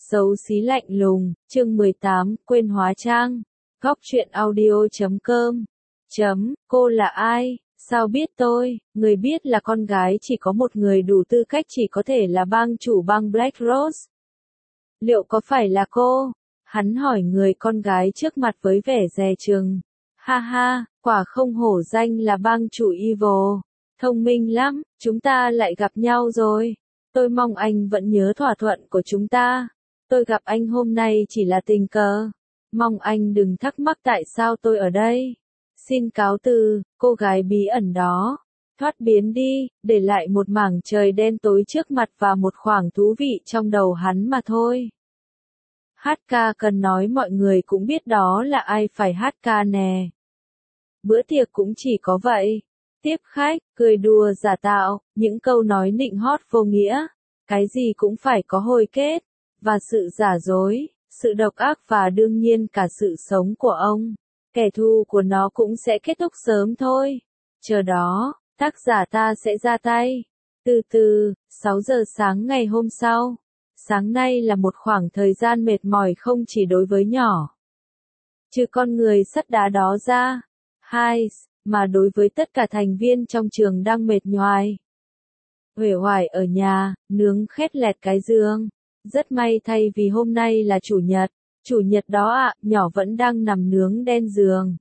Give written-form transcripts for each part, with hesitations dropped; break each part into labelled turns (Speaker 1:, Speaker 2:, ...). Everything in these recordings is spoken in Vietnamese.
Speaker 1: Xấu xí lạnh lùng, chương 18, quên hóa trang. Góc truyện audio.com. Cô là ai? Sao biết tôi? Người biết là con gái chỉ có một người đủ tư cách chỉ có thể là bang chủ bang Black Rose. Liệu có phải là cô? Hắn hỏi người con gái trước mặt với vẻ dè chừng. Ha ha, quả không hổ danh là bang chủ Evil. Thông minh lắm, chúng ta lại gặp nhau rồi. Tôi mong anh vẫn nhớ thỏa thuận của chúng ta. Tôi gặp anh hôm nay chỉ là tình cờ. Mong anh đừng thắc mắc tại sao tôi ở đây. Xin cáo từ, cô gái bí ẩn đó. Thoát biến đi, để lại một mảng trời đen tối trước mặt và một khoảng thú vị trong đầu hắn mà thôi. Hát ca cần nói mọi người cũng biết đó là ai phải hát ca nè. Bữa tiệc cũng chỉ có vậy. Tiếp khách, cười đùa giả tạo, những câu nói nịnh hót vô nghĩa. Cái gì cũng phải có hồi kết. Và sự giả dối, sự độc ác và đương nhiên cả sự sống của ông. Kẻ thù của nó cũng sẽ kết thúc sớm thôi. Chờ đó, tác giả ta sẽ ra tay. Từ từ, 6 giờ sáng ngày hôm sau. Sáng nay là một khoảng thời gian mệt mỏi không chỉ đối với nhỏ. Trừ con người sắt đá đó ra. Mà đối với tất cả thành viên trong trường đang mệt nhoài. Uể oải ở nhà, nướng khét lẹt cái giường. Rất may thay vì hôm nay là chủ nhật đó ạ, nhỏ vẫn đang nằm nướng đen giường.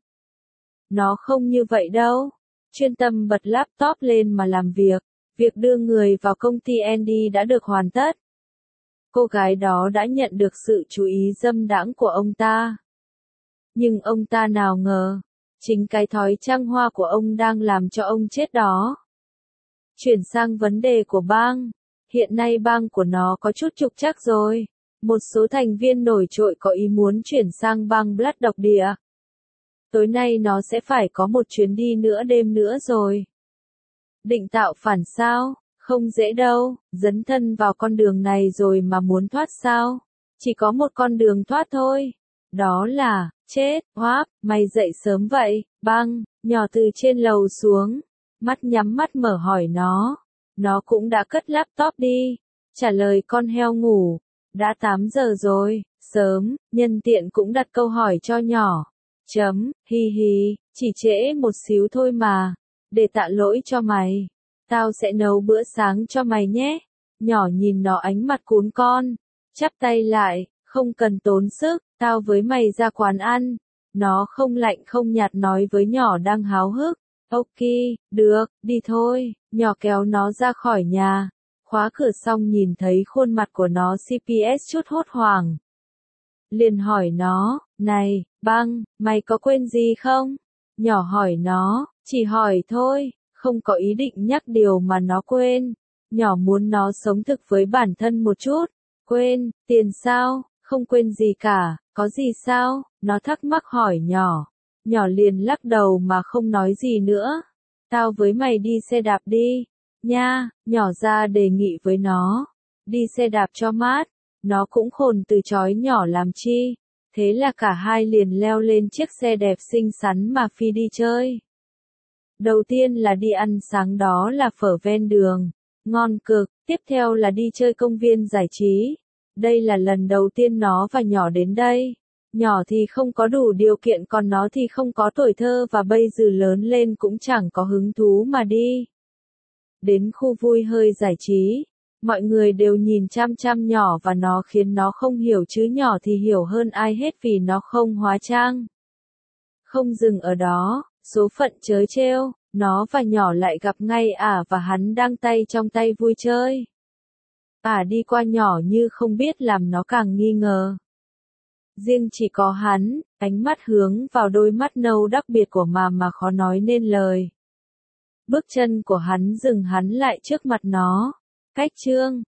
Speaker 1: Nó không như vậy đâu. Chuyên tâm bật laptop lên mà làm việc. Việc đưa người vào công ty Andy đã được hoàn tất. Cô gái đó đã nhận được sự chú ý dâm đãng của ông ta. Nhưng ông ta nào ngờ, chính cái thói trăng hoa của ông đang làm cho ông chết đó. Chuyển sang vấn đề của bang. Hiện nay bang của nó có chút trục trặc rồi. Một số thành viên nổi trội có ý muốn chuyển sang bang Blood độc địa. Tối nay nó sẽ phải có một chuyến đi nữa đêm nữa rồi. Định tạo phản sao? Không dễ đâu, dấn thân vào con đường này rồi mà muốn thoát sao? Chỉ có một con đường thoát thôi. Đó là, chết, mày dậy sớm vậy, băng, nhỏ từ trên lầu xuống. Mắt nhắm mắt mở hỏi nó. Nó cũng đã cất laptop đi. Trả lời con heo ngủ. Đã 8 giờ rồi, sớm, nhân tiện cũng đặt câu hỏi cho nhỏ. Hi hi, chỉ trễ một xíu thôi mà. Để tạ lỗi cho mày. Tao sẽ nấu bữa sáng cho mày nhé. Nhỏ nhìn nó ánh mặt cún con. Chắp tay lại, không cần tốn sức, tao với mày ra quán ăn. Nó không lạnh không nhạt nói với nhỏ đang háo hức. Ok, được, đi thôi. Nhỏ kéo nó ra khỏi nhà. Khóa cửa xong nhìn thấy khuôn mặt của nó CPS chút hốt hoảng. Liền hỏi nó, này, băng, mày có quên gì không? Nhỏ hỏi nó, chỉ hỏi thôi, không có ý định nhắc điều mà nó quên. Nhỏ muốn nó sống thực với bản thân một chút. Quên, tiền sao? Không quên gì cả, có gì sao? Nó thắc mắc hỏi nhỏ. Nhỏ liền lắc đầu mà không nói gì nữa. Tao với mày đi xe đạp đi. Nha, nhỏ ra đề nghị với nó. Đi xe đạp cho mát. Nó cũng khôn từ chối nhỏ làm chi. Thế là cả hai liền leo lên chiếc xe đẹp xinh xắn mà phi đi chơi. Đầu tiên là đi ăn sáng, đó là phở ven đường. Ngon cực, tiếp theo là đi chơi công viên giải trí. Đây là lần đầu tiên nó và nhỏ đến đây. Nhỏ thì không có đủ điều kiện còn nó thì không có tuổi thơ và bây giờ lớn lên cũng chẳng có hứng thú mà đi. Đến khu vui hơi giải trí, mọi người đều nhìn chăm chăm nhỏ và nó khiến nó không hiểu chứ nhỏ thì hiểu hơn ai hết vì nó không hóa trang. Không dừng ở đó, số phận trớ trêu, nó và nhỏ lại gặp ngay và hắn đang tay trong tay vui chơi. Đi qua nhỏ như không biết làm nó càng nghi ngờ. Riêng chỉ có hắn, ánh mắt hướng vào đôi mắt nâu đặc biệt của mà khó nói nên lời. Bước chân của hắn dừng hắn lại trước mặt nó. Cách chương,